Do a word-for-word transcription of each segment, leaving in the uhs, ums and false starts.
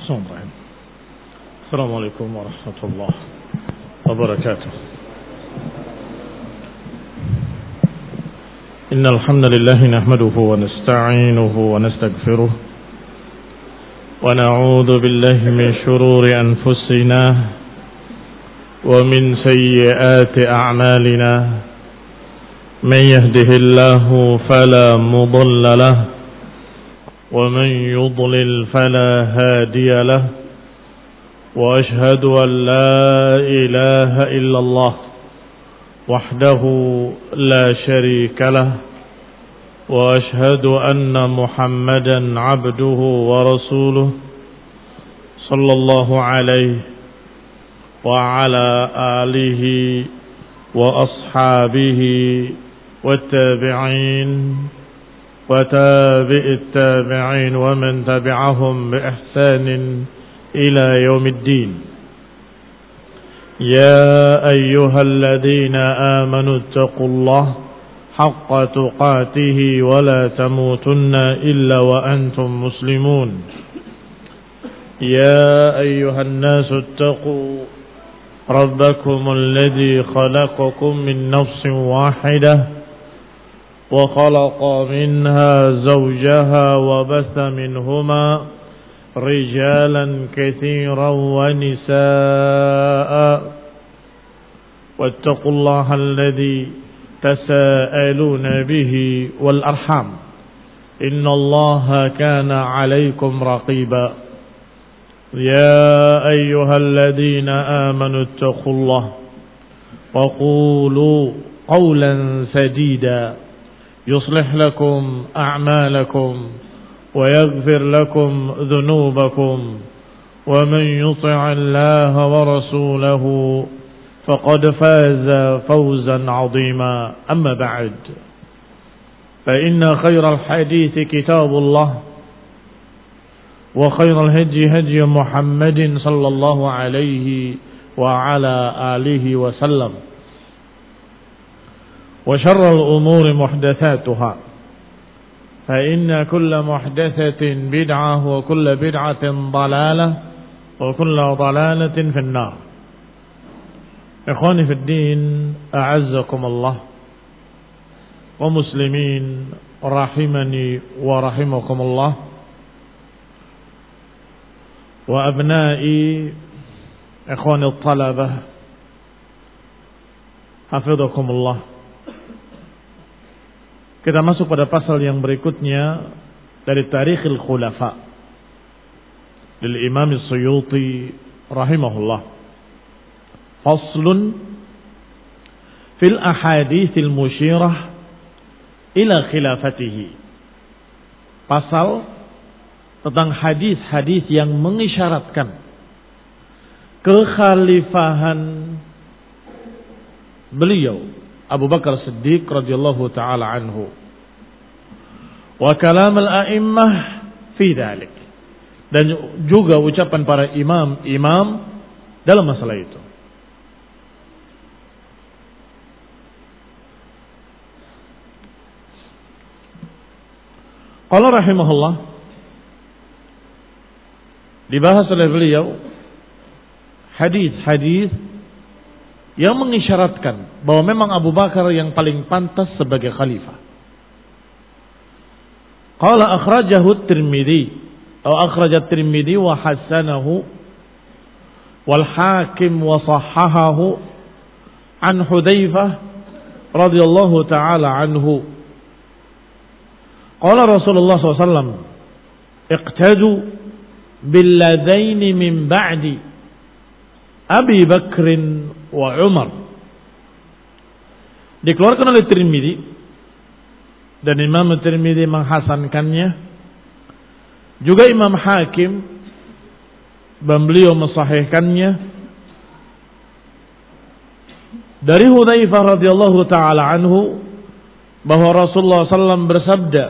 Assalamualaikum warahmatullahi wabarakatuh. Innal hamdalillah nahmaduhu wa nasta'inuhu wa nastaghfiruh wa na'udzu billahi min shururi anfusina wa min sayyiati a'malina. Man yahdihillahu fala mudilla lahu ومن يضلل فلا هادي له وأشهد أن لا إله إلا الله وحده لا شريك له وأشهد أن محمدا عبده ورسوله صلى الله عليه وعلى آله وأصحابه والتابعين وتابع التابعين ومن تبعهم بإحسان إلى يوم الدين. يا أيها الذين آمنوا اتقوا الله حق تقاته ولا تموتن إلا وأنتم مسلمون. يا أيها الناس اتقوا ربكم الذي خلقكم من نفس واحدة وخلق منها زوجها وبث منهما رجالا كثيرا ونساء واتقوا الله الذي تساءلون به والأرحام إن الله كان عليكم رقيبا. يا أيها الذين آمنوا اتقوا الله وقولوا قولا سديدا يصلح لكم أعمالكم ويغفر لكم ذنوبكم ومن يطع الله ورسوله فقد فاز فوزا عظيما. أما بعد فإن خير الحديث كتاب الله وخير الهدي هدي محمد صلى الله عليه وعلى آله وسلم وشر الأمور محدثاتها فإن كل محدثة بدعة وكل بدعة ضلالة وكل ضلالة في النار. إخواني في الدين أعزكم الله ومسلمين رحمني ورحمكم الله وأبنائي إخواني الطلبة حفظكم الله. Kita masuk pada pasal yang berikutnya dari Tarikhul Khulafa dari Imam Suyuti rahimahullah. Faslun fil ahaditsil musyirah ila khilafatihi. Pasal tentang hadis-hadis yang mengisyaratkan kekhalifahan beliau Abu Bakar Siddiq radhiyallahu taala anhu wa kalam al-a'immah fi dzalik, dan juga ucapan para imam-imam dalam masalah itu. Qala rahimahullah, dibahas oleh beliau hadis-hadis yang mengisyaratkan bahwa memang Abu Bakar yang paling pantas sebagai khalifah. Qala akhrajahu at-Tirmidzi atau akhrajat at-Tirmidzi wa hasanahu wal Hakim wa sahhahahu an Hudzaifah radhiyallahu taala anhu. Qala Rasulullah sallallahu alaihi wasallam iqtadu bil ladaini min ba'di Abi Bakrin wa Umar. Dikeluarkan oleh Tirmidzi dan Imam Tirmidzi menghasankannya, juga Imam Hakim dan beliau mensahihkannya dari Hudzaifah radhiyallahu taala anhu bahwa Rasulullah sallallahu alaihi wasallam bersabda,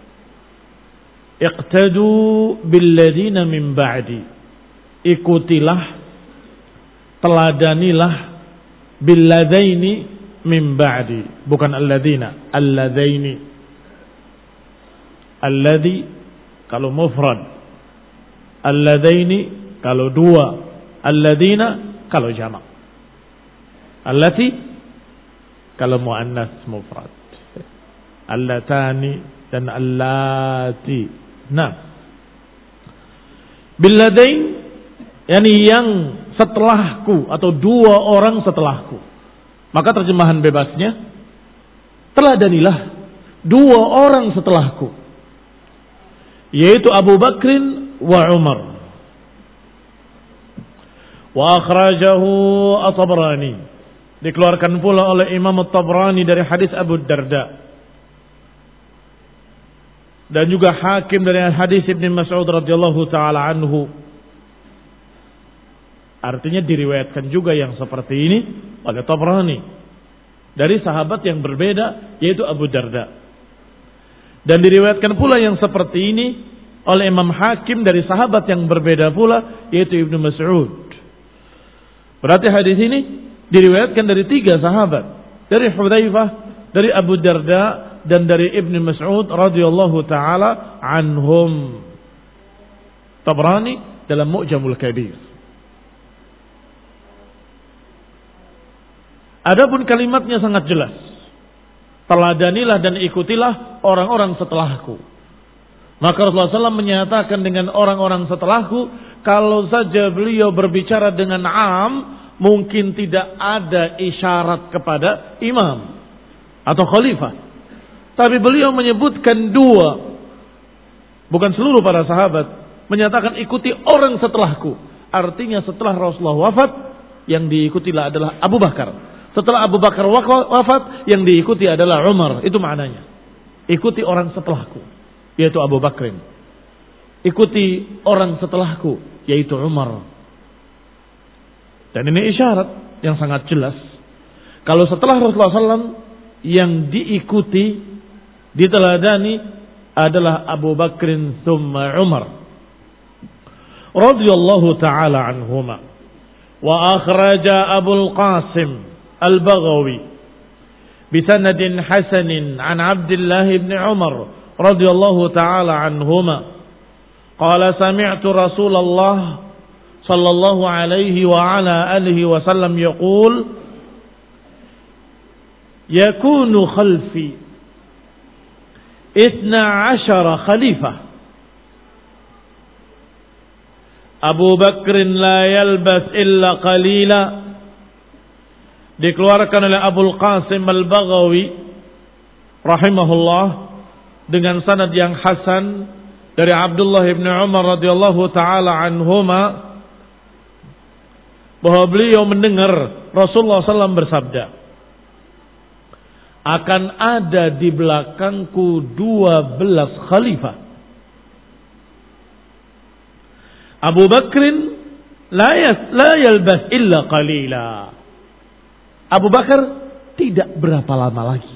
iqtadu bil ladina min ba'di, ikutilah, teladanilah bil ladaini min ba'di, bukan alladzina, alladaini. Alladzi kalau mufrad Alladaini kalau dua, alladina kalau jamak. Allati kalau muannas mufrad. Allatani dan allati. Nah, billadain yakni yang setelahku atau dua orang setelahku. Maka terjemahan bebasnya, teladanilah dua orang setelahku, yaitu Abu Bakrin wa Umar. Wa akhrajahu at-Tabrani, dikeluarkan pula oleh Imam at-Tabrani dari hadis Abu Darda, dan juga Hakim dari hadis Ibnu Mas'ud radhiyallahu taala anhu. Artinya diriwayatkan juga yang seperti ini oleh Tabrani dari sahabat yang berbeda, yaitu Abu Darda. Dan diriwayatkan pula yang seperti ini oleh Imam Hakim dari sahabat yang berbeda pula, yaitu Ibnu Mas'ud. Berarti hadis ini diriwayatkan dari tiga sahabat, dari Hudzaifah, dari Abu Darda, dan dari Ibnu Mas'ud radhiyallahu taala anhum. Tabrani dalam Mu'jamul Kabir. Adapun kalimatnya sangat jelas. Teladanilah dan ikutilah orang-orang setelahku. Maka Rasulullah shallallahu alaihi wasallam menyatakan dengan orang-orang setelahku, kalau saja beliau berbicara dengan am, mungkin tidak ada isyarat kepada imam atau khalifah. Tapi beliau menyebutkan dua, bukan seluruh para sahabat, menyatakan ikuti orang setelahku. Artinya setelah Rasulullah wafat, yang diikutilah adalah Abu Bakar. Setelah Abu Bakar wafat, yang diikuti adalah Umar. Itu maknanya. Ikuti orang setelahku, yaitu Abu Bakrin. Ikuti orang setelahku, yaitu Umar. Dan ini isyarat yang sangat jelas. Kalau setelah Rasulullah shallallahu alaihi wasallam yang diikuti, diteladani adalah Abu Bakrin thumma Umar radhiyallahu ta'ala anhuma. Wa akhraja Abul Qasim Al-Baghawi bisanadin hasanin an Abdullah ibn Umar radhiyallahu ta'ala anhuma qala sami'tu Rasulullah sallallahu alaihi wa ala alihi wa sallam yaqul yakunu khalfi ithna ashara khalifah Abu Bakrin la yalbas illa qalila. Dikeluarkan oleh Abul Qasim Al-Baghawi rahimahullah dengan sanad yang hasan dari Abdullah ibn Umar radhiyallahu taala anhuma, bahwa beliau mendengar Rasulullah shallallahu alaihi wasallam bersabda, akan ada di belakangku dua belas khalifah. Abu Bakrin la yalbas illa qalila. Abu Bakar tidak berapa lama lagi.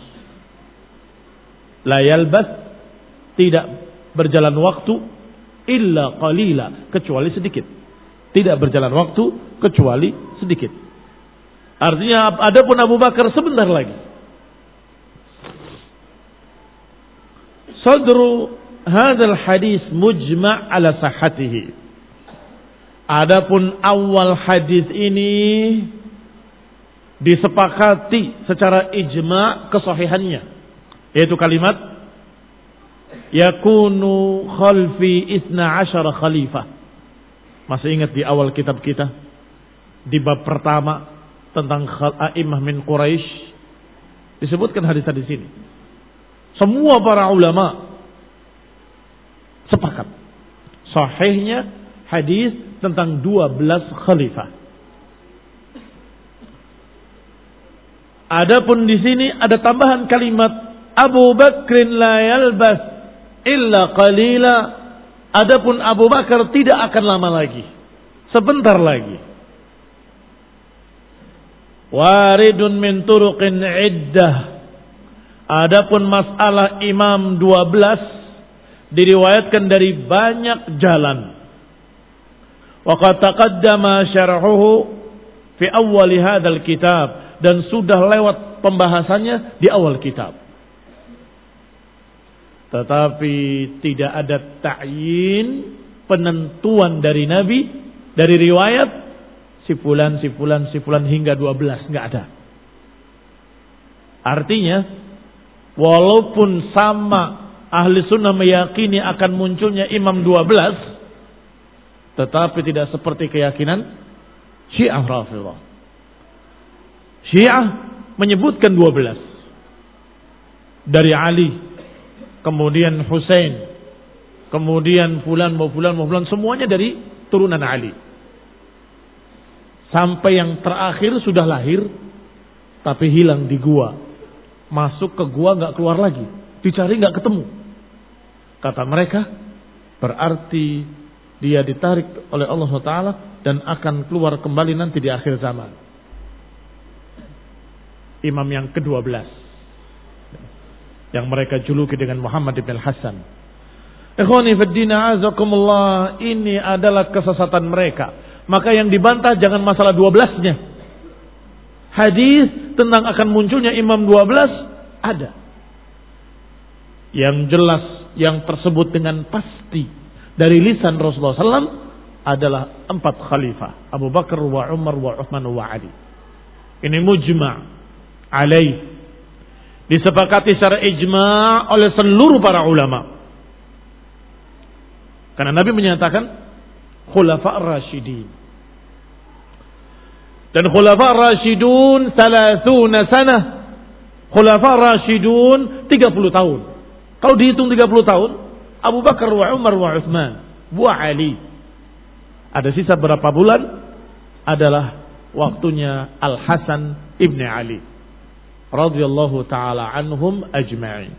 La yalbas, tidak berjalan waktu, illa qalila, kecuali sedikit. Tidak berjalan waktu kecuali sedikit. Artinya adapun Abu Bakar sebentar lagi. Sadru hadzal hadis mujma' ala sahhatihi. Adapun awal hadis ini disepakati secara ijma' kesahihannya, yaitu kalimat yakunu khalfi isna asyara khalifah. Masih ingat di awal kitab kita, di bab pertama tentang a'immah min Quraisy, disebutkan hadis-hadis ini. Semua para ulama sepakat sahihnya hadis tentang dua belas khalifah. Adapun di sini ada tambahan kalimat Abu Bakrin la yalbas illa qalila. Adapun Abu Bakar tidak akan lama lagi, sebentar lagi. Waridun min turuqin iddah. Adapun masalah imam dua belas diriwayatkan dari banyak jalan. Wa qad taqaddama syarhuhu fi awwal hadzal kitab, dan sudah lewat pembahasannya di awal kitab. Tetapi tidak ada ta'yin penentuan dari Nabi, dari riwayat si fulan, si fulan, si fulan hingga dua belas, nggak ada. Artinya walaupun sama ahli sunnah meyakini akan munculnya imam dua belas, tetapi tidak seperti keyakinan Syiah Rafidhah. Syiah menyebutkan dua belas. Dari Ali, kemudian Husain, kemudian fulan mau fulan mau fulan, semuanya dari turunan Ali. Sampai yang terakhir sudah lahir tapi hilang di gua. Masuk ke gua nggak keluar lagi, dicari nggak ketemu. Kata mereka, berarti dia ditarik oleh Allah subhanahu wa taala dan akan keluar kembali nanti di akhir zaman. Imam yang kedua belas yang mereka juluki dengan Muhammad ibn Hasan. Ikhwani fid din, a'azakumullah, ini adalah kesesatan mereka. Maka yang dibantah jangan masalah dua belasnya. Hadis tentang akan munculnya imam dua belas ada. Yang jelas, yang tersebut dengan pasti dari lisan Rasulullah sallallahu alaihi wasallam adalah empat khalifah, Abu Bakar wa Umar wa Uthman wa Ali. Ini mujma' alaih, disepakati secara ijma' oleh seluruh para ulama. Karena Nabi menyatakan khulafa' ar-rasyidin. Dan khulafa' ar-rasyidun thalathuna sanah. Khulafa' ar-rasyidun tiga puluh tahun. Kalau dihitung tiga puluh tahun, Abu Bakar wa Umar wa Uthman wa Ali. Ada sisa berapa bulan? Adalah waktunya Al-Hasan ibn Ali radhiyallahu ta'ala anhum ajma'in.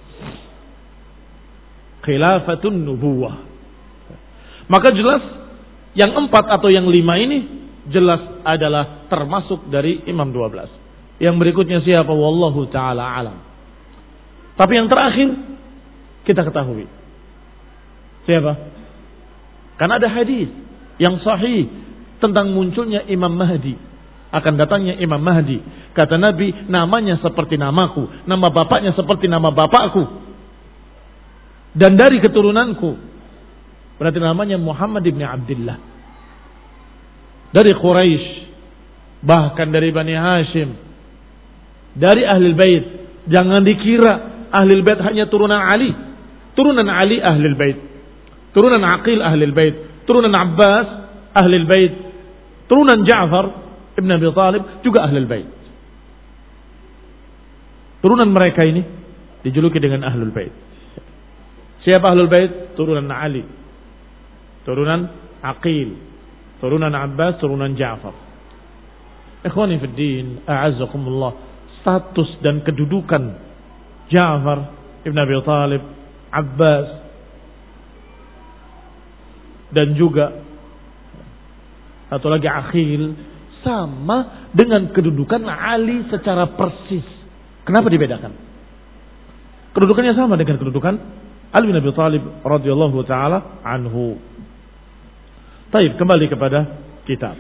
Khilafatun nubuwah. Maka jelas yang empat atau yang lima ini jelas adalah termasuk dari imam dua belas. Yang berikutnya siapa? Wallahu ta'ala alam. Tapi yang terakhir kita ketahui siapa? Karena ada hadis yang sahih tentang munculnya Imam Mahdi, akan datangnya Imam Mahdi. Kata Nabi, namanya seperti namaku, nama bapaknya seperti nama bapakku, dan dari keturunanku. Berarti namanya Muhammad ibn Abdullah. Dari Quraisy, bahkan dari Bani Hashim, dari Ahlul Bait. Jangan dikira Ahlul Bait hanya turunan Ali. Turunan Ali Ahlul Bait, turunan Aqil Ahlul Bait, turunan Abbas Ahlul Bait, turunan Ja'far ibn Abi Talib juga Ahlul Bait. Turunan mereka ini dijuluki dengan Ahlul Bait. Siapa Ahlul Bait? Turunan Ali, turunan Aqil, turunan Abbas, turunan Ja'far. Ikhwani fid din, a'azzakumullah, status dan kedudukan Ja'far ibn Abi Talib, Abbas, dan juga satu lagi Aqil, sama dengan kedudukan Ali secara persis. Kenapa dibedakan? Kedudukannya sama dengan kedudukan Ali bin Abi Thalib radhiyallahu taala anhu. Baik, kembali kepada kitab.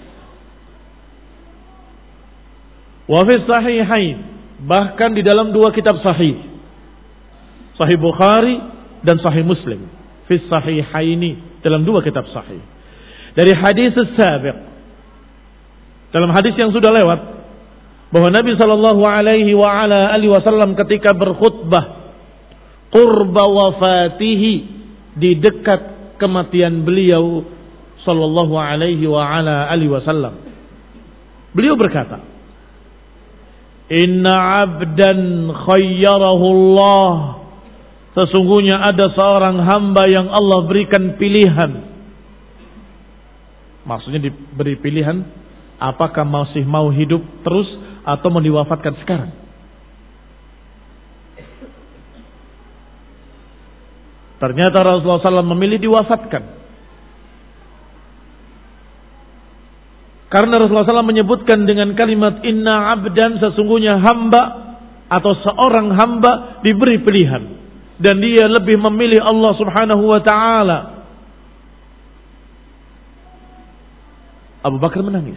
Wa fi sahihain, bahkan di dalam dua kitab sahih, Sahih Bukhari dan Sahih Muslim, fi sahihaini, dalam dua kitab sahih. Dari hadis as-sabiq, dalam hadis yang sudah lewat, bahwa Nabi sallallahu alaihi wa ala alihi wasallam ketika berkhutbah qurba wafatihi, di dekat kematian beliau sallallahu alaihi wa ala alihi wasallam, beliau berkata, inna abdan khayyarahu Allah, sesungguhnya ada seorang hamba yang Allah berikan pilihan. Maksudnya diberi pilihan, apakah masih mau hidup terus atau mau diwafatkan sekarang. Ternyata Rasulullah sallallahu alaihi wasallam memilih diwafatkan. Karena Rasulullah sallallahu alaihi wasallam menyebutkan dengan kalimat inna abdan, sesungguhnya hamba atau seorang hamba diberi pilihan, dan dia lebih memilih Allah subhanahu wa ta'ala. Abu Bakar menangis.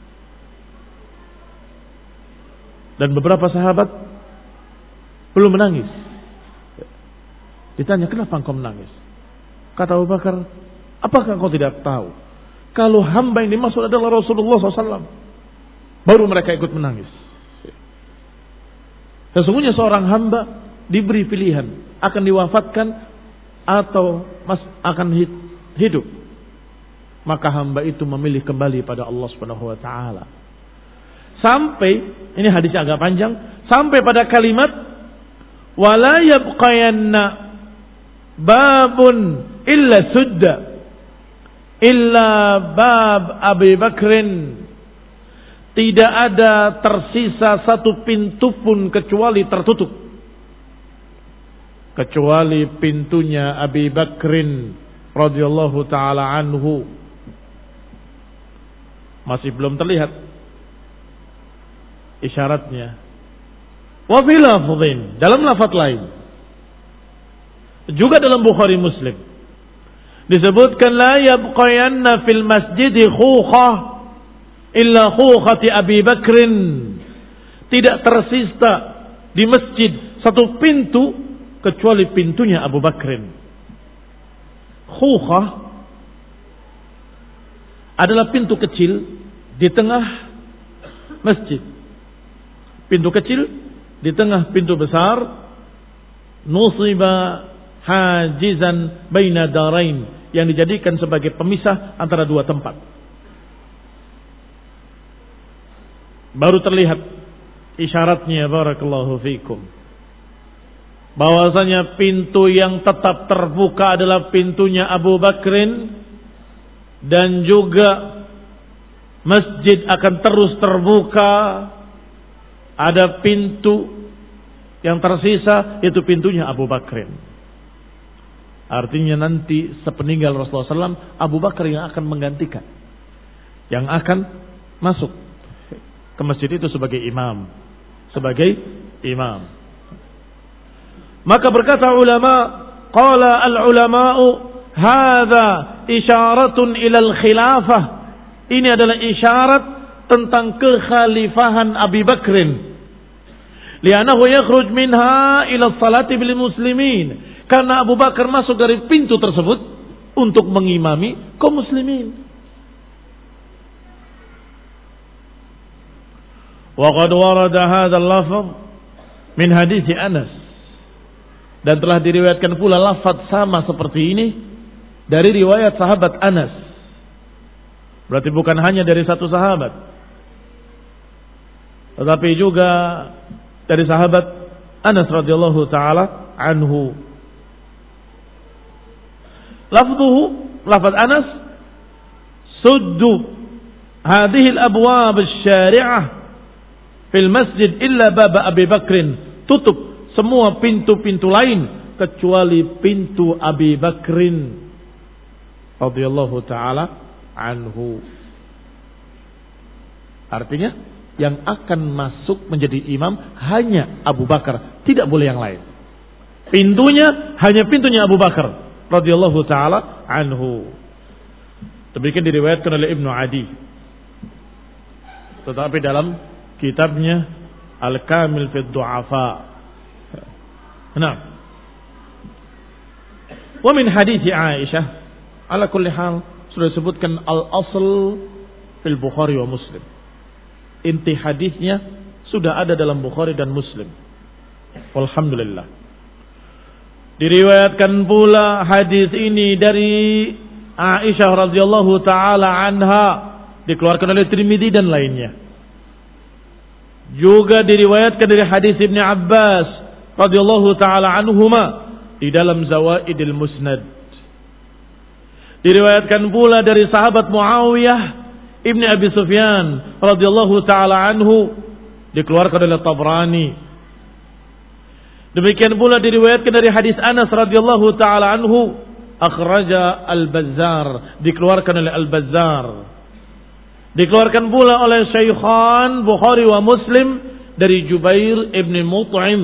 Dan beberapa sahabat belum menangis. Ditanya, kenapa engkau menangis? Kata Abu Bakar, Apakah kau tidak tahu kalau hamba yang dimaksud adalah Rasulullah shallallahu alaihi wasallam? Baru mereka ikut menangis. Sesungguhnya seorang hamba diberi pilihan akan diwafatkan atau mas akan hidup. Maka hamba itu memilih kembali pada Allah Subhanahu wa taala. Sampai, ini hadisnya agak panjang, sampai pada kalimat wala yabqayanna babun illa sudda illa bab Abi Bakrin. Tidak ada tersisa satu pintu pun kecuali tertutup, kecuali pintunya Abi Bakrin radhiyallahu taala anhu. Masih belum terlihat isyaratnya. Wa fi lafdhin, dalam lafaz lain juga dalam Bukhari Muslim disebutkan la yabqayanna fil masjidi khukhah illa khukhati Abi Bakrin. Tidak tersisa di masjid satu pintu kecuali pintunya Abu Bakrin. Khukhah adalah pintu kecil di tengah masjid. Pintu kecil di tengah pintu besar. Nusiba hajizan baina darain, yang dijadikan sebagai pemisah antara dua tempat. Baru terlihat isyaratnya, barakallahu fikum, bahwasanya pintu yang tetap terbuka adalah pintunya Abu Bakrin, dan juga masjid akan terus terbuka. Ada pintu yang tersisa, yaitu pintunya Abu Bakrin. Artinya nanti sepeninggal Rasulullah shallallahu alaihi wasallam, Abu Bakar yang akan menggantikan, yang akan masuk ke masjid itu sebagai imam, sebagai imam. Maka berkata ulama, qala al-ulama'u hadza isyaratun ila al-khilafah. Ini adalah isyarat tentang kekhalifahan Abi Bakrin. Li'annahu yakhruj minha ila salati bil muslimin. Karena Abu Bakar masuk dari pintu tersebut untuk mengimami kaum muslimin. Wa qad warada hadzal lafz min hadits Anas. Dan telah diriwayatkan pula lafaz sama seperti ini dari riwayat sahabat Anas. Berarti bukan hanya dari satu sahabat, tetapi juga dari sahabat Anas radhiyallahu taala anhu. Lafzuhu, lafaz Anas, suddu hadhihi al-abwab asy-syari'ah fil masjid illa bab Abi Bakrin. Tutup semua pintu-pintu lain kecuali pintu Abi Bakrin radhiyallahu taala anhu. Artinya yang akan masuk menjadi imam hanya Abu Bakar, tidak boleh yang lain. Pintunya hanya pintunya Abu Bakar radhiyallahu taala anhu. Demikian diriwayatkan oleh Ibnu Adi. Tetapi dalam kitabnya Al-Kamil fi Du'afa. Nah. Wa min hadits Aisyah, ala kulli hal sudah disebutkan al-asl fil Bukhari wa Muslim. Inti hadisnya sudah ada dalam Bukhari dan Muslim. Alhamdulillah. Diriwayatkan pula hadis ini dari Aisyah radhiyallahu taala anha, dikeluarkan oleh Tirmidzi dan lainnya. Juga diriwayatkan dari hadis Ibnu Abbas radhiyallahu taala anhuma di dalam Zawaidil Musnad. Diriwayatkan pula dari sahabat Muawiyah Ibn Abi Sufyan radhiyallahu taala anhu, dikeluarkan oleh Tabrani. Demikian pula diriwayatkan dari hadis Anas radhiyallahu taala anhu, akhraja Al-Bazzar, dikeluarkan oleh Al-Bazzar. Dikeluarkan pula oleh Syaikhan Bukhari wa Muslim dari Jubair ibn Mut'im,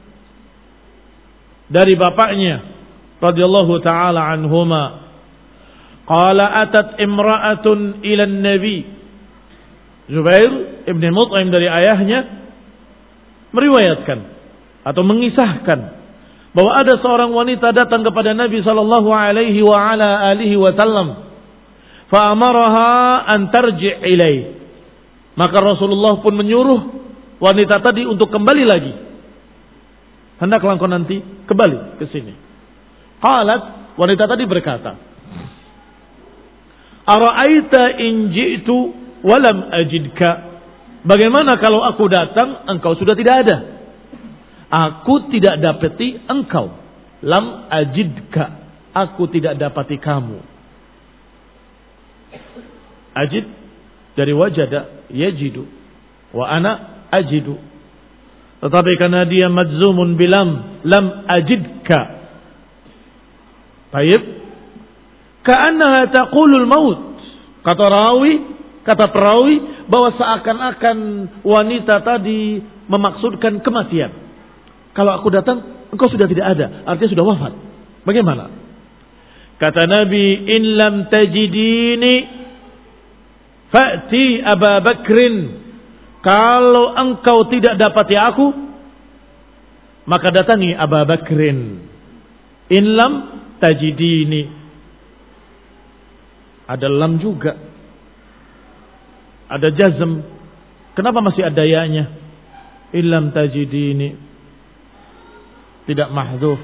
dari bapaknya radhiyallahu taala anhuma. Qala atat imra'atun ila an-nabi. Jubair ibn Mut'im dari ayahnya meriwayatkan atau mengisahkan bahwa ada seorang wanita datang kepada Nabi sallallahu alaihi wa ala alihi wasallam, fa amaraha an tarji' ilai. Maka Rasulullah pun menyuruh wanita tadi untuk kembali lagi. Hendaklah engkau nanti kembali ke sini. Qalat, wanita tadi berkata, ara'aita in ji'tu wa lam ajidka. Bagaimana kalau aku datang engkau sudah tidak ada? Aku tidak dapati engkau. Lam ajidka. Aku tidak dapati kamu. Ajid dari wajada yajidu wa ana ajidu. Tetapi karena dia majzumun bilam lam ajidka. Baik. Ka'annaha taqulul maut. Kata rawi, kata perawi bahwa seakan-akan wanita tadi memaksudkan kematian. Kalau aku datang, engkau sudah tidak ada, artinya sudah wafat. Bagaimana? Kata Nabi, in lam tajidini fa'ti Abu Bakrin. Kalau engkau tidak dapati aku, maka datangi Abu Bakrin. In lam tajidini. Ada lam juga. Ada jazm. Kenapa masih ada ya-nya? In lam tajidini. Tidak mahdhuf.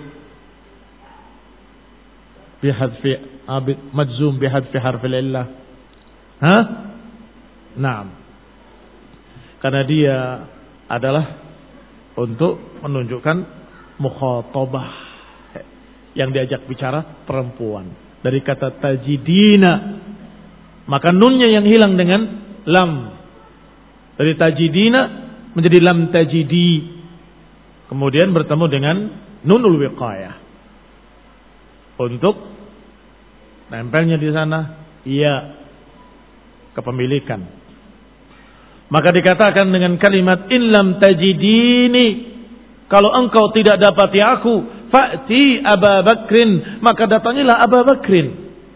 Bihadfi abid majzum bihadfi harfil illah. Hah? Naam. Karena dia adalah untuk menunjukkan mukhatabah, yang diajak bicara perempuan. Dari kata tajidina, maka nunnya yang hilang dengan lam. Dari tajidina menjadi lam tajidi. Kemudian bertemu dengan nunul wiqayah. Untuk nempelnya di sana iya kepemilikan. Maka dikatakan dengan kalimat in lam tajidini, kalau engkau tidak dapati aku, fa'ti Abu Bakrin, maka datangilah Abu Bakrin.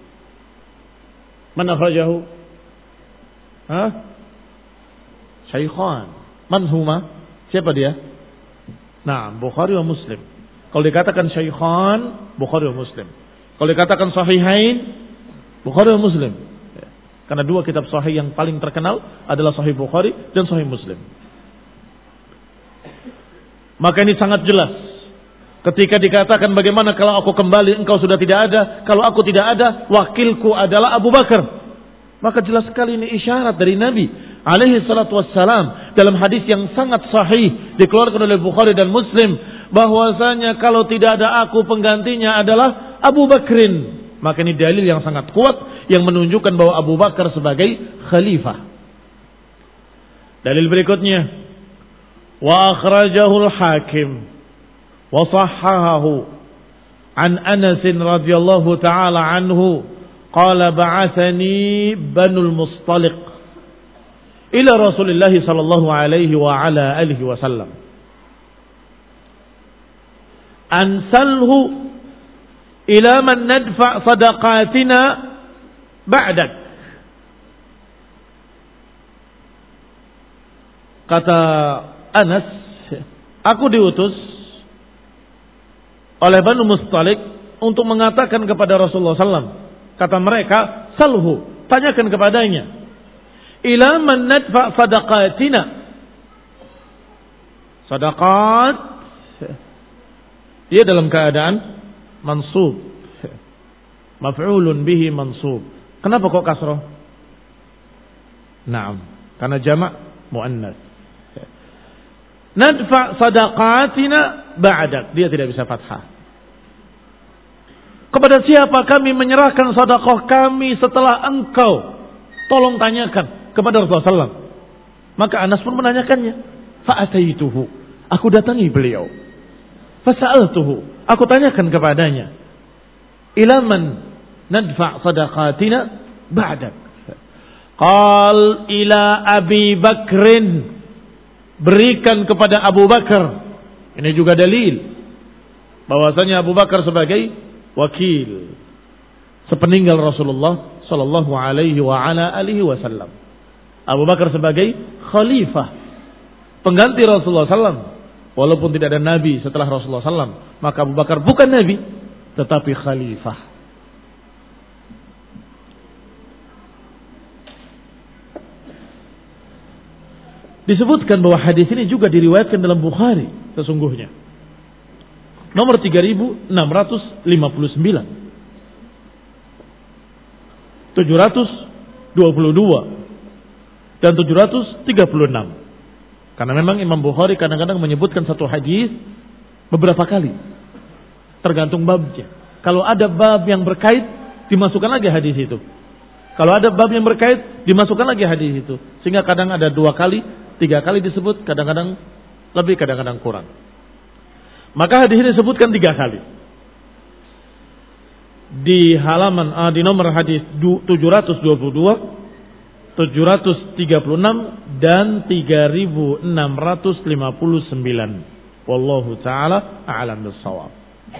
Man akhrajahu? Hah? Syaikhan. Man huma? Siapa dia? Nah, Bukhari wa Muslim. Kalau dikatakan Syaikhan, Bukhari wa Muslim. Kalau dikatakan Sahihain, Bukhari wa Muslim. Karena dua kitab sahih yang paling terkenal adalah Sahih Bukhari dan Sahih Muslim. Maka ini sangat jelas. Ketika dikatakan bagaimana kalau aku kembali engkau sudah tidak ada. Kalau aku tidak ada, wakilku adalah Abu Bakar. Maka jelas sekali ini isyarat dari Nabi alaihi salatu wassalam. Dalam hadis yang sangat sahih dikeluarkan oleh Bukhari dan Muslim. Bahwasanya kalau tidak ada aku, penggantinya adalah Abu Bakrin. Maka ini dalil yang sangat kuat yang menunjukkan bahwa Abu Bakar sebagai khalifah. Dalil berikutnya, wa akhrajahu al-Hakim wa sahhahahu an Anas radhiyallahu taala anhu qala ba'athani Banul Mustaliq ila Rasulillah sallallahu alaihi wa ala alihi wasallam ansalhu ila man nadfa sadaqatina ba'dak. Kata Anas, aku diutus oleh Banu Mustaliq untuk mengatakan kepada Rasulullah sallallahu alaihi wasallam. Kata mereka, salhu, tanyakan kepadanya. Ila man nadfa sadaqatina. Sadaqat, dia dalam keadaan mansub. Maf'ulun bihi mansub. Kenapa kok kasroh? Naam, karena jamak muannas. Nadfa sadaqatina ba'dak. Dia tidak bisa fathah. Kepada siapa kami menyerahkan sedekah kami setelah engkau? Tolong tanyakan kepada Rasulullah sallallahu alaihi wasallam. Maka Anas pun menanyakannya. Fa'ataituhu. Aku datangi beliau. Fasa'altuhu. Aku tanyakan kepadanya. Ila man nadfa sadaqatina ba'dak. Qal ila Abi Bakrin. Berikan kepada Abu Bakar. Ini juga dalil bahwasanya Abu Bakar sebagai wakil sepeninggal Rasulullah sallallahu alaihi wa ala alihi wasallam. Abu Bakar sebagai khalifah, pengganti Rasulullah sallallahu alaihi wasallam. Walaupun tidak ada nabi setelah Rasulullah sallallahu alaihi wasallam, maka Abu Bakar bukan nabi, tetapi khalifah. Disebutkan bahwa hadis ini juga diriwayatkan dalam Bukhari sesungguhnya. Nomor tiga ribu enam ratus lima puluh sembilan, tujuh ratus dua puluh dua, dan tujuh ratus tiga puluh enam. Karena memang Imam Bukhari kadang-kadang menyebutkan satu hadis beberapa kali. Tergantung babnya. Kalau ada bab yang berkait, dimasukkan lagi hadis itu. Kalau ada bab yang berkait, dimasukkan lagi hadis itu. Sehingga kadang ada dua kali, tiga kali disebut, kadang-kadang lebih, kadang-kadang kurang. Maka hadis ini disebutkan tiga kali. Di halaman, uh, di nomor hadis tujuh ratus dua puluh dua, tujuh ratus tiga puluh enam, dan tiga ribu enam ratus lima puluh sembilan. Wallahu ta'ala a'lam bis-shawab.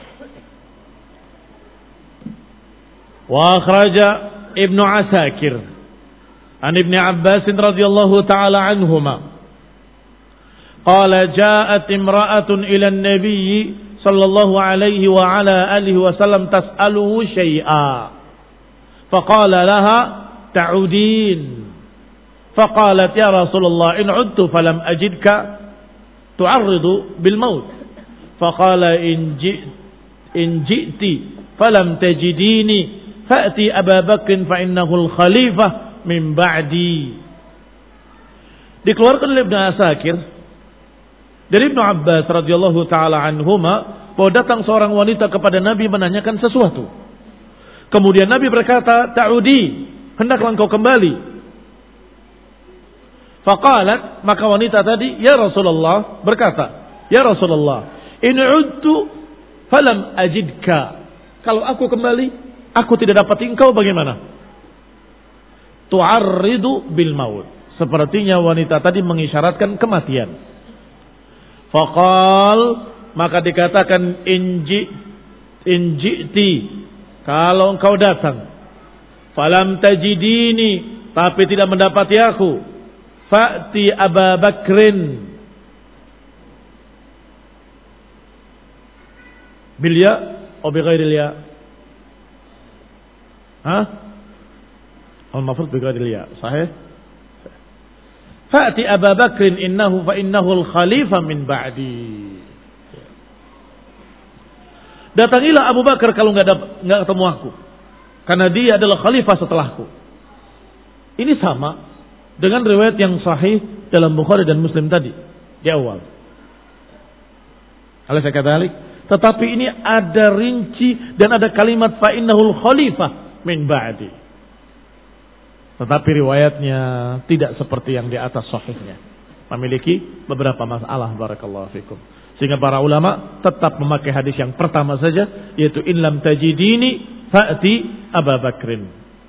Wa akhraja Ibnu Asakir an Ibnu Abbas radhiyallahu ta'ala anhuma qala ja'at imra'atun ila an-nabiy sallallahu alaihi wa ala alihi wa sallam tas'aluhu syai'a faqala laha ta'udin faqalat ya Rasulullah in 'udtu falam ajidka tu'arridu bil maut faqala in ji'ti in ji'ti falam tajidini fa'ti Abu Bakr fa innahu al-khalifah min ba'di. Dikeluarkan oleh Ibnu Asakir dari Ibnu Abbas radhiyallahu taala anhuma bahwa datang seorang wanita kepada Nabi menanyakan sesuatu. Kemudian Nabi berkata, "Ta'udi, hendaklah engkau kembali." Faqalat, maka wanita tadi, "Ya Rasulullah," berkata, "Ya Rasulullah, in 'udtu falam ajidka." Kalau aku kembali, aku tidak dapat engkau, bagaimana? Tu'arridu bil maut. Sepertinya wanita tadi mengisyaratkan kematian. Faqal, maka dikatakan inji injiti, kalau engkau datang, falam tajidini, tapi tidak mendapati aku, fa'ti Abu Bakrin bil ya atau bi ghairil ya? Hah? Al-mafrud bi ghairil ya. Sahih? Fa'ti Abu Bakrin innahu fa innahu al-khalifah min ba'di. Datangilah Abu Bakar kalau enggak enggak ketemu aku, karena dia adalah khalifah setelahku. Ini sama dengan riwayat yang sahih dalam Bukhari dan Muslim tadi di awal. Alaysa kadzalik? Tetapi ini ada rinci dan ada kalimat fa innahul khalifah min ba'di. Tetapi riwayatnya tidak seperti yang di atas sahihnya. Memiliki beberapa masalah, barakallahu fikum. Sehingga para ulama tetap memakai hadis yang pertama saja, yaitu in lam tajidini fa'ti Abu Bakrin.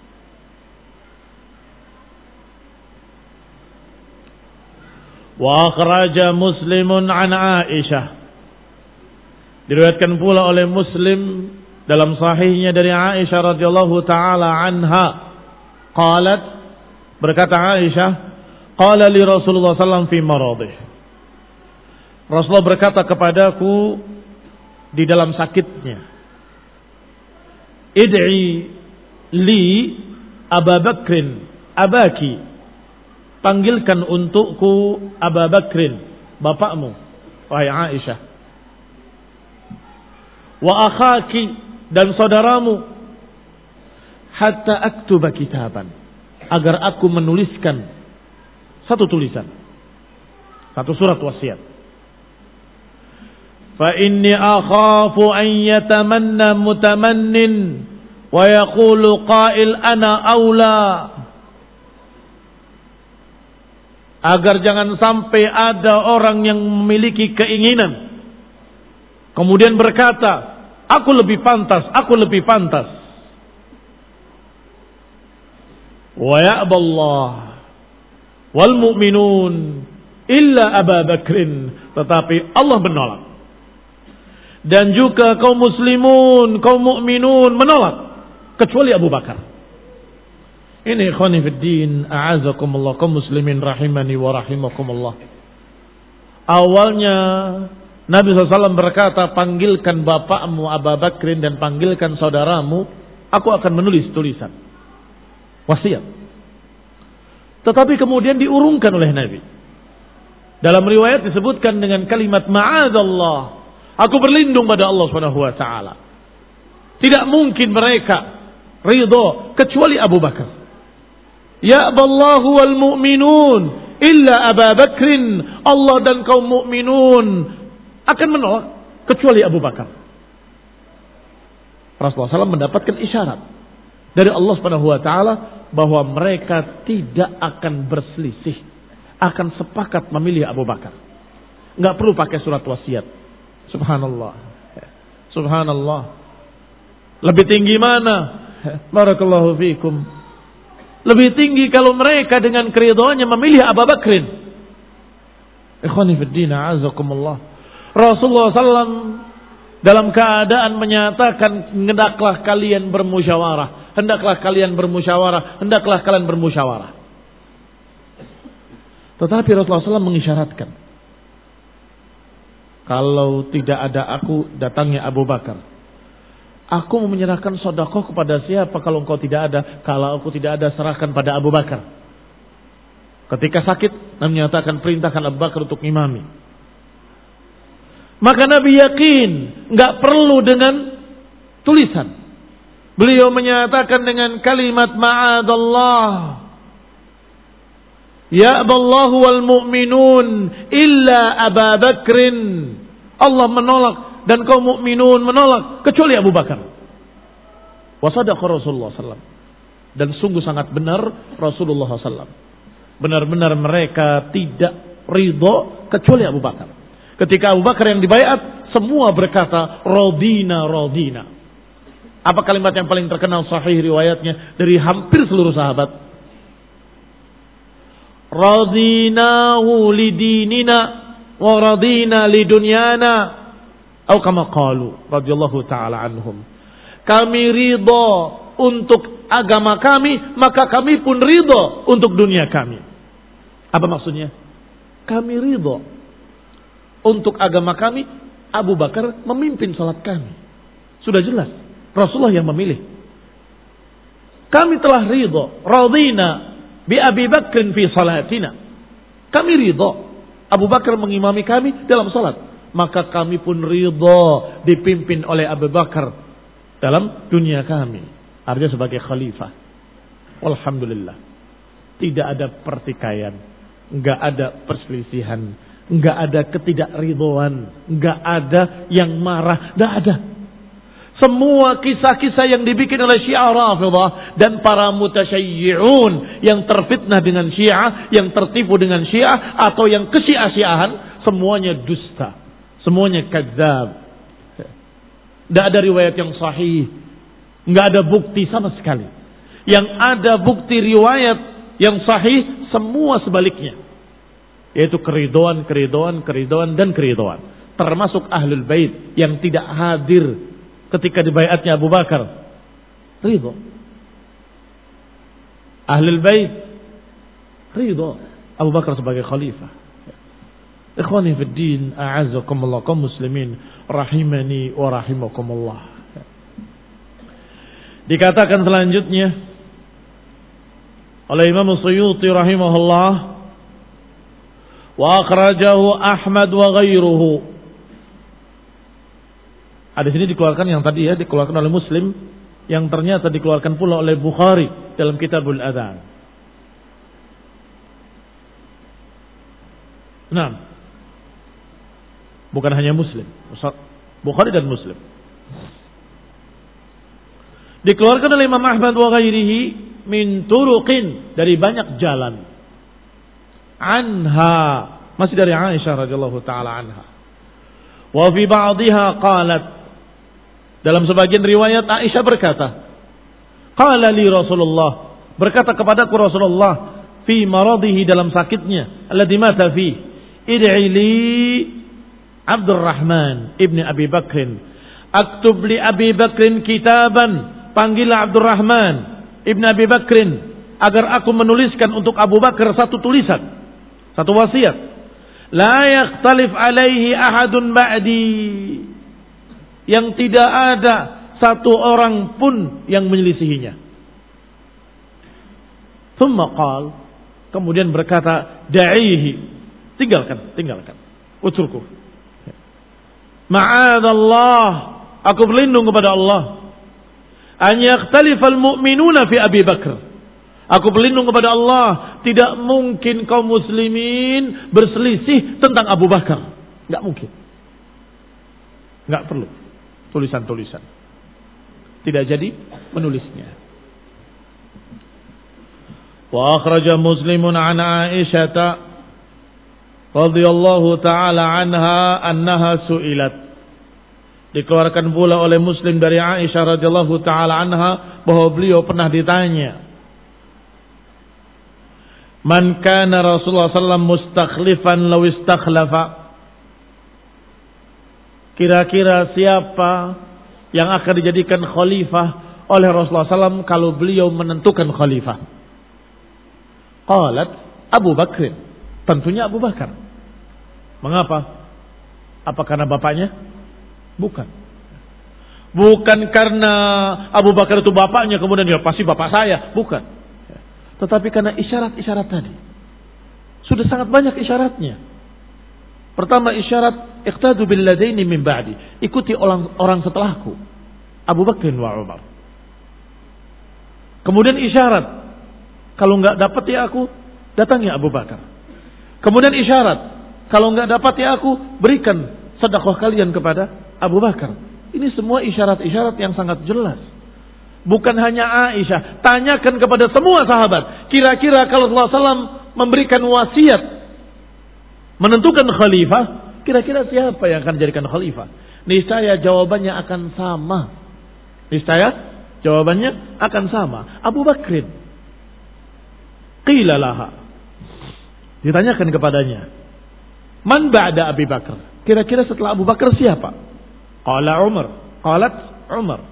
Wa akhraja Muslimun an Aisyah. Diriwayatkan pula oleh Muslim dalam sahihnya dari Aisyah radhiyallahu taala anha, qalat, berkata Aisyah, qala li Rasulullah sallallahu alaihi wasallam fi maradih. Rasulullah berkata kepadaku di dalam sakitnya, id'i li Abu Bakrin abaki, panggilkan untukku Abu Bakrin, bapakmu, wahai Aisyah, wa akhaki, dan saudaramu, hatta aktuba kitaban, agar aku menuliskan satu tulisan, satu surat wasiat. Fa inni akhafu an yatamanna mutamannin wa yaqulu qail ana aula, agar jangan sampai ada orang yang memiliki keinginan kemudian berkata, aku lebih pantas, aku lebih pantas. Wa ya'ballah wal mu'minun illa Abu Bakrin, tetapi Allah menolak. Dan juga kaum muslimun, kaum mukminun menolak kecuali Abu Bakar. Ini ikhwani fid din, a'azakumullah, kaum muslimin rahimani wa rahimakumullah. Awalnya Nabi shallallahu alaihi wasallam berkata, panggilkan bapakmu Abu Bakrin dan panggilkan saudaramu, aku akan menulis tulisan wasiat. Tetapi kemudian diurungkan oleh Nabi. Dalam riwayat disebutkan dengan kalimat ma'adzallah, aku berlindung pada Allah Subhanahu wa taala. Tidak mungkin mereka ridho kecuali Abu Bakar. Ya aballahu wal mu'minun illa Abu Bakrin. Allah dan kaum mukminun akan menolak kecuali Abu Bakar. Rasulullah shallallahu alaihi wasallam mendapatkan isyarat dari Allah Subhanahu wa taala bahwa mereka tidak akan berselisih, akan sepakat memilih Abu Bakar. Enggak perlu pakai surat wasiat. Subhanallah. Subhanallah. Lebih tinggi mana? Barakallahu fiikum. Lebih tinggi kalau mereka dengan keridhaannya memilih Abu Bakrin. Ikhwani fid din, a'azakumullah. Rasulullah shallallahu alaihi wasallam dalam keadaan menyatakan, hendaklah kalian bermusyawarah, hendaklah kalian bermusyawarah, hendaklah kalian bermusyawarah. Tetapi Rasulullah shallallahu alaihi wasallam mengisyaratkan, kalau tidak ada aku, datangnya Abu Bakar. Aku mau menyerahkan sedekah kepada siapa kalau engkau tidak ada? Kalau aku tidak ada, serahkan pada Abu Bakar. Ketika sakit, Nabi menyatakan, perintahkan Abu Bakar untuk imami. Maka Nabi yakin, nggak perlu dengan tulisan. Beliau menyatakan dengan kalimat ma'adallah. Ya aballahu wal mu'minun illa Abu Bakrin. Allah menolak dan kaum mukminun menolak kecuali Abu Bakar. Wa sadaqa Rasulullah sallallahu alaihi wasallam. Dan sungguh sangat benar Rasulullah sallallahu alaihi wasallam. Benar-benar mereka tidak ridho kecuali Abu Bakar. Ketika Abu Bakar yang dibaiat, semua berkata radina radina. Apa kalimat yang paling terkenal sahih riwayatnya dari hampir seluruh sahabat? Radinahu lidinina wa radina lidunyana, atau kama qalu radhiyallahu taala anhum. Kami ridha untuk agama kami, maka kami pun ridha untuk dunia kami. Apa maksudnya? Kami ridha untuk agama kami, Abu Bakar memimpin salat kami. Sudah jelas, Rasulullah yang memilih. Kami telah ridha, radina bi Abi Bakrin fi salatina. Kami ridha Abu Bakar mengimami kami dalam salat, maka kami pun ridha dipimpin oleh Abu Bakar dalam dunia kami. Artinya sebagai khalifah. Alhamdulillah. Tidak ada pertikaian, enggak ada perselisihan, enggak ada ketidakridhoan, enggak ada yang marah, enggak ada. Semua kisah-kisah yang dibikin oleh Syiah Rafidhah dan para mutasyayyi'un yang terfitnah dengan Syiah, yang tertipu dengan Syiah atau yang kesia-siahan, semuanya dusta, semuanya kadzab. Tidak ada riwayat yang sahih, nggak ada bukti sama sekali. Yang ada bukti riwayat yang sahih semua sebaliknya, yaitu keridoan, keridoan, keridoan dan keridoan. Termasuk ahlul bait yang tidak hadir ketika dibaiatnya Abu Bakar, ridho. Ahlul bait ridho Abu Bakar sebagai khalifah. Ikhwani fid din, a'azzakumullah, kaum muslimin rahimani wa rahimakumullah. Dikatakan selanjutnya oleh Imam Suyuti rahimahullah, wa akhrajahu Ahmad wa ghairuhu. Hadis ini dikeluarkan yang tadi ya, dikeluarkan oleh Muslim, yang ternyata dikeluarkan pula oleh Bukhari dalam Kitabul Adzan. Nah, bukan hanya Muslim, Bukhari dan Muslim. Dikeluarkan oleh Imam Ahmad wa ghairihi min turuqin, dari banyak jalan. Anha, masih dari Aisyah radhiyallahu taala anha. Wa fi ba'dihha qalat, dalam sebagian riwayat Aisyah berkata, qala li Rasulullah, berkata kepadaku Rasulullah, fi maradihi, dalam sakitnya, alladhi mata fi, id'i li Abdurrahman ibn Abi Bakrin, aktub li Abi Bakrin kitaban, panggillah Abdurrahman ibn Abi Bakrin agar aku menuliskan untuk Abu Bakar satu tulisan, satu wasiat. la yakhtalif alaihi ahadun ba'di, yang tidak ada satu orang pun yang menyelisihinya. Thumma qal, kemudian berkata, da'ihi, tinggalkan, tinggalkan, utruku. Ma'adallah, aku berlindung kepada Allah, an yakhtalifal mu'minuna fi Abi Bakr. Aku berlindung kepada Allah, tidak mungkin kaum muslimin berselisih tentang Abu Bakar. Enggak mungkin. Enggak perlu tulisan-tulisan. Tidak jadi menulisnya. Wa akhraja Muslimun an Aisyah radhiyallahu taala anha annaha su'ilat. Dikeluarkan pula oleh Muslim dari Aisyah radhiyallahu taala anha bahwa beliau pernah ditanya, man kana Rasulullah sallallahu alaihi wasallam mustakhlifan law istakhlafa, kira-kira siapa yang akan dijadikan khalifah oleh Rasulullah sallallahu alaihi wasallam kalau beliau menentukan khalifah? Qalat Abu Bakr, tentunya Abu Bakar. Mengapa? Apa karena bapaknya? Bukan. Bukan karena Abu Bakar itu bapaknya kemudian ya pasti bapak saya, bukan. Tetapi karena isyarat-isyarat tadi. Sudah sangat banyak isyaratnya. Pertama isyarat, iqtadu bil ladaini min ba'di, ikuti orang orang setelahku, Abu Bakar wa Umar. Kemudian isyarat, kalau enggak dapat ya aku, datangi Abu Bakar. Kemudian isyarat, kalau enggak dapat ya aku, berikan sedekah kalian kepada Abu Bakar. Ini semua isyarat-isyarat yang sangat jelas. Bukan hanya Aisyah, tanyakan kepada semua sahabat. Kira-kira kalau Rasulullah sallallahu alaihi wasallam memberikan wasiat menentukan khalifah, kira-kira siapa yang akan dijadikan khalifah? Niscaya jawabannya akan sama. Niscaya jawabannya akan sama. Abu Bakrin. Qila laha, ditanyakan kepadanya, man ba'da Abi Bakar? Kira-kira setelah Abu Bakar siapa? Qala Umar. Qalat Umar.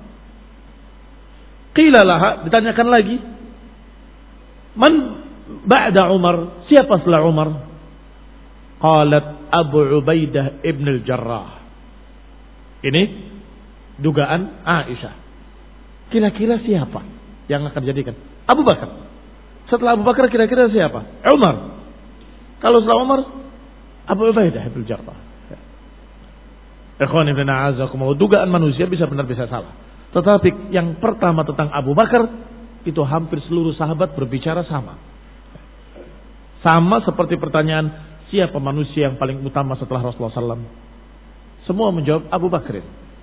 Qila laha, ditanyakan lagi, man ba'da Umar? Siapa setelah Umar? Qalat Abu Ubaidah ibn al-Jarrah. Ini dugaan Aisyah. Kira-kira siapa yang akan dijadikan? Abu Bakar. Setelah Abu Bakar kira-kira siapa? Umar. Kalau setelah Umar, Abu Ubaidah ibn al-Jarrah. Ikhwan ibn a'azakumullah, dugaan manusia bisa benar bisa salah. Tetapi yang pertama tentang Abu Bakar, itu hampir seluruh sahabat berbicara sama. Sama seperti pertanyaan, siapa manusia yang paling utama setelah Rasulullah sallallahu alaihi wasallam? Semua menjawab Abu Bakar.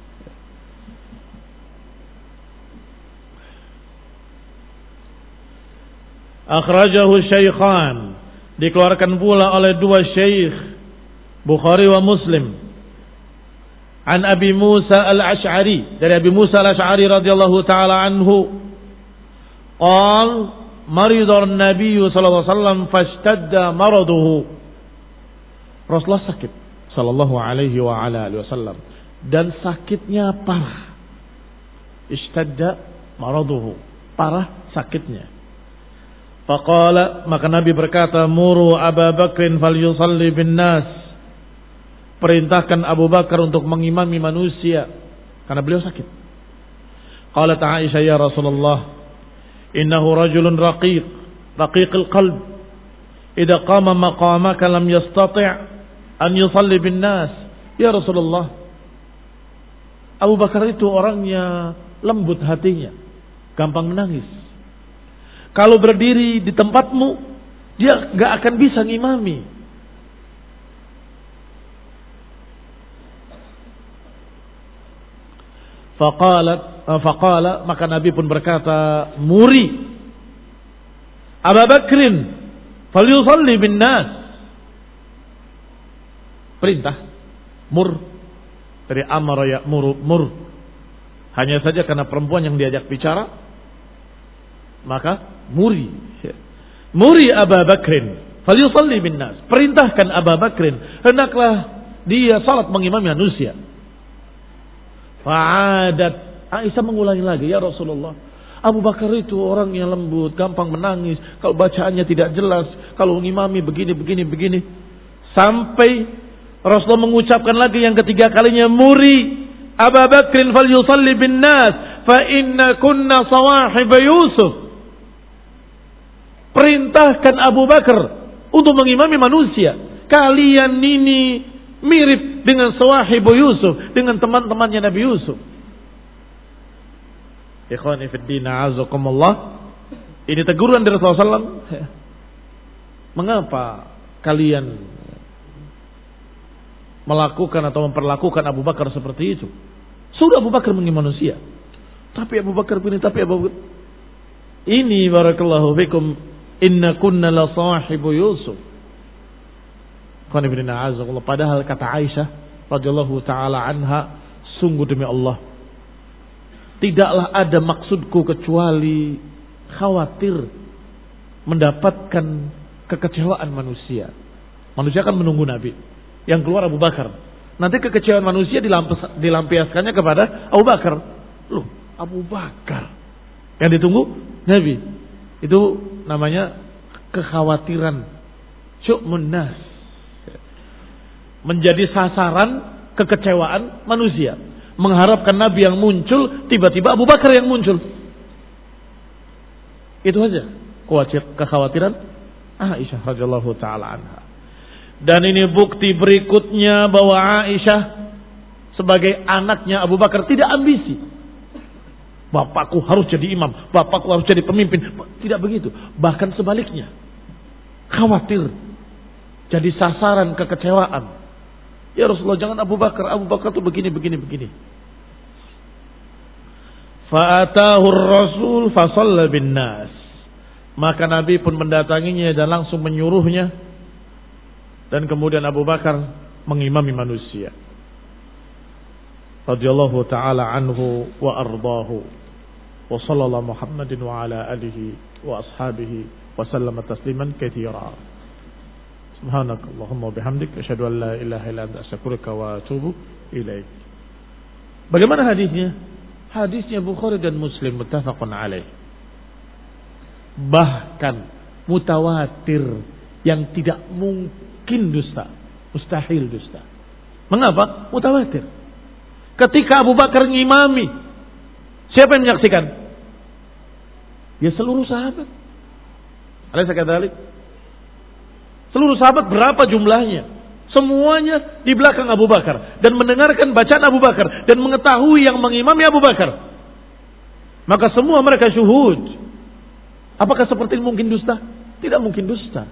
Akhrajahu Syaikhan, dikeluarkan pula oleh dua syekh, Bukhari wa Muslim. An Abi Musa al-Ash'ari, dari Abi Musa al-Ash'ari radhiyallahu taala anhu, qal maridar Nabi sallallahu alaihi wasallam fashtadda maraduhu. Rasulullah sakit sallallahu alaihi wa ala alihi wasallam, dan sakitnya parah. Ishtadda maraduhu, parah sakitnya. Faqala, maka Nabi berkata, muru Abu Bakrin falyusalli bin nas, perintahkan Abu Bakar untuk mengimami manusia karena beliau sakit. Qalat Aisyah, ya Rasulullah, innahu rajulun raqiq, raqiqil qalb, idza qama maqamaka lam yastati' an yusalli bin nas. Ya Rasulullah, Abu Bakar itu orangnya lembut hatinya, gampang menangis. Kalau berdiri di tempatmu, dia enggak akan bisa ngimami. Faqalat, faqala, maka Nabi pun berkata, muri Abu Bakrin falyusalli bin nas. Perintah, mur, dari amara ya'muru, mur. Hanya saja karena perempuan yang diajak bicara, maka muri. Muri Abu Bakrin falyusalli bin nas. Perintahkan Abu Bakrin, hendaklah dia salat mengimami manusia. Fa'adat, Aisyah mengulangi lagi, ya Rasulullah, Abu Bakar itu orang yang lembut, gampang menangis, kalau bacaannya tidak jelas, kalau ngimami begini, begini, begini. Sampai Rasulullah mengucapkan lagi yang ketiga kalinya, muri Abu Bakrin falyusalli bin nas fa inna kunna sawahib Yusuf. Perintahkan Abu Bakar untuk mengimami manusia. Kalian ini mirip dengan sawahib Yusuf, dengan teman-temannya Nabi Yusuf. Ikhwani fid din, a'azakumullah. Ini teguran dari Rasulullah sallallahu alaihi wasallam. Mengapa kalian melakukan atau memperlakukan Abu Bakar seperti itu? Sudah Abu Bakar mengimami manusia. Tapi Abu Bakar ini, tapi Abu Bakar. Ini barakallahu fikum, inna kunna la sahibu Yusuf. Padahal kata Aisyah radhiyallahu taala anha, sungguh demi Allah, tidaklah ada maksudku kecuali khawatir mendapatkan kekecewaan manusia. Manusia akan menunggu Nabi. Yang keluar Abu Bakar. Nanti kekecewaan manusia dilampiaskannya kepada Abu Bakar. Loh, Abu Bakar yang ditunggu Nabi. Itu namanya kekhawatiran syu'mun nas, menjadi sasaran kekecewaan manusia, mengharapkan Nabi yang muncul, tiba-tiba Abu Bakar yang muncul. Itu aja kekhawatiran Aisyah radhiyallahu taala anha. Dan ini bukti berikutnya bahwa Aisyah sebagai anaknya Abu Bakar tidak ambisi. Bapakku harus jadi imam, bapakku harus jadi pemimpin. Tidak begitu. Bahkan sebaliknya. Khawatir. Jadi sasaran kekecewaan. Ya Rasulullah, jangan Abu Bakar. Abu Bakar tuh begini, begini, begini. Fa'atahur Rasul fasalla bin nas. Maka Nabi pun mendatanginya dan langsung menyuruhnya. Dan kemudian Abu Bakar mengimami manusia. Radhiyallahu ta'ala anhu wa ardahu. Wa sallallahu Muhammadin wa ala alihi wa ashabihi wa sallama tasliman katsira. Subhanakallahumma wa bihamdik asyhadu an la ilaha illa anta astaghfiruka wa atubu ilaik. Bagaimana hadisnya? Hadisnya Bukhari dan Muslim muttafaqun alaih. Bahkan mutawatir yang tidak mungkin dusta, mustahil dusta. Mengapa? Mutawatir. Ketika Abu Bakar ngimami, siapa yang menyaksikan? Ya seluruh sahabat. Alaysa kadzalik? Seluruh sahabat berapa jumlahnya? Semuanya di belakang Abu Bakar dan mendengarkan bacaan Abu Bakar dan mengetahui yang mengimami Abu Bakar. Maka semua mereka syuhud. Apakah seperti mungkin dusta? Tidak mungkin dusta.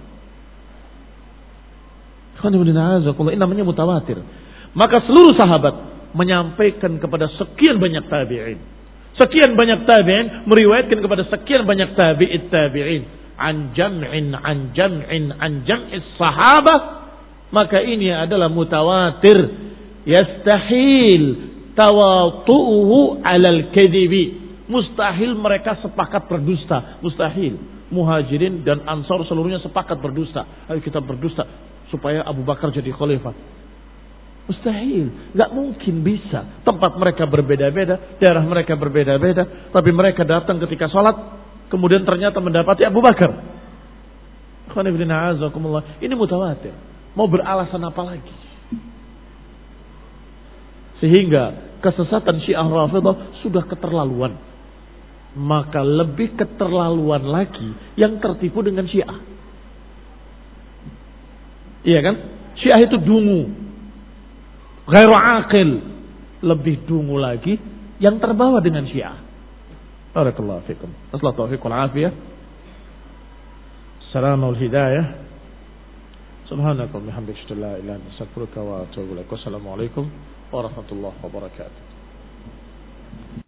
Ini namanya mutawatir. Maka seluruh sahabat menyampaikan kepada sekian banyak tabi'in. Sekian banyak tabi'in meriwayatkan kepada sekian banyak tabi'it tabi'in. An jam'in, an jam'in, an jam'is sahabah. Maka ini adalah mutawatir. Yastahil tawatu'uhu alal kadhibi. Mustahil mereka sepakat berdusta. Mustahil. Muhajirin dan Ansar seluruhnya sepakat berdusta. Ayo kita berdusta supaya Abu Bakar jadi khalifah. Mustahil. Gak mungkin bisa. Tempat mereka berbeda-beda. Daerah mereka berbeda-beda. Tapi mereka datang ketika sholat. Kemudian ternyata mendapati Abu Bakar. Ini mutawatir. Mau beralasan apa lagi? Sehingga kesesatan Syiah Rafidhah sudah keterlaluan. Maka lebih keterlaluan lagi yang tertipu dengan Syiah. Iya kan? Syiah itu dungu, ghairu aqil. Lebih dungu lagi yang terbawa dengan Syiah. Barakallahu fikum. Nasallahu taufiq wal afiyah. Salamul hidayah. Subhanakallahumma wa bihamdika la ilaha illa anta astaghfiruka wa atubu ilaik. Wassalamualaikum warahmatullahi wabarakatuh.